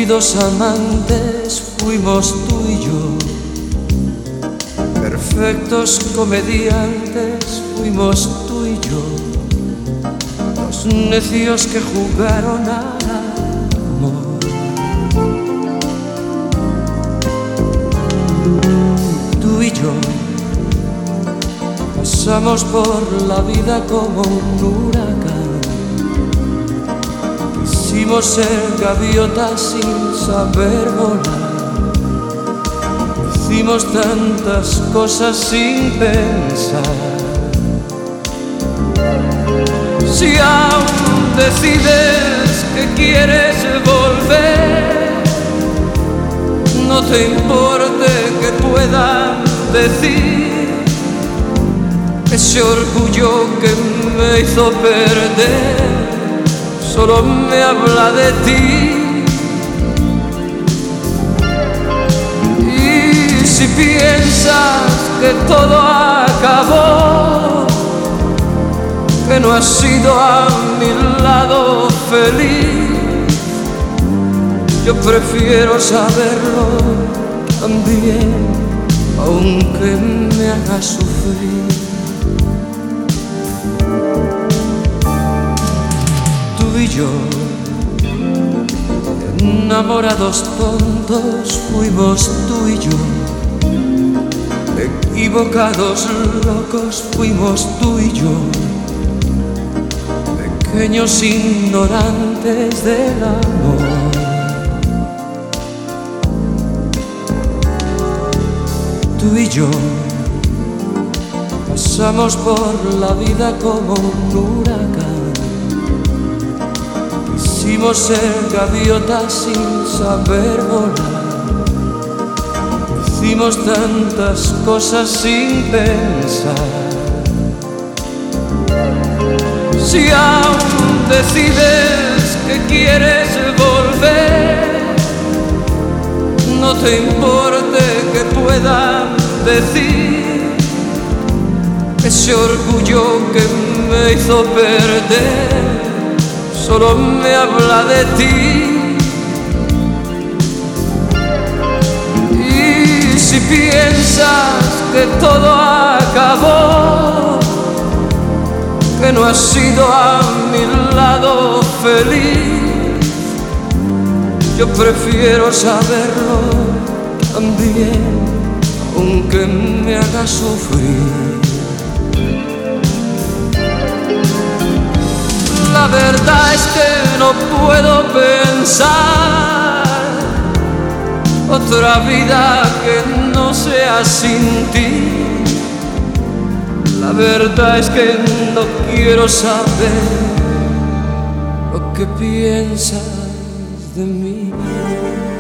Fingidos amantes fuimos tú y yo, perfectos comediantes fuimos tú y yo, los necios que jugaron al amor. Tú y yo pasamos por la vida como un huracán. Quisimos ser gaviotas sin saber volar. Hicimos tantas cosas sin pensar. Si aún decides que quieres volver, no te importe que puedan decir ese orgullo que me hizo perder. Solo me habla de ti. Y si piensas que todo acabó, que no has sido a mi lado feliz, yo prefiero saberlo también, aunque me haga sufrir. Tú y yo, enamorados tontos fuimos tú y yo, equivocados locos fuimos tú y yo, pequeños ignorantes del amor. Tú y yo pasamos por la vida como un huracán. Quisimos ser gaviotas sin saber volar. Hicimos tantas cosas sin pensar. Si aún decides que quieres volver, no te importe que puedan decir ese orgullo que me hizo perder. Solo me habla de ti. Y si piensas que todo acabó, que no has sido a mi lado feliz, yo prefiero saberlo también, aunque me haga sufrir. La verdad es que no puedo pensar otra vida que no sea sin ti. La verdad es que no quiero saber lo que piensas de mí.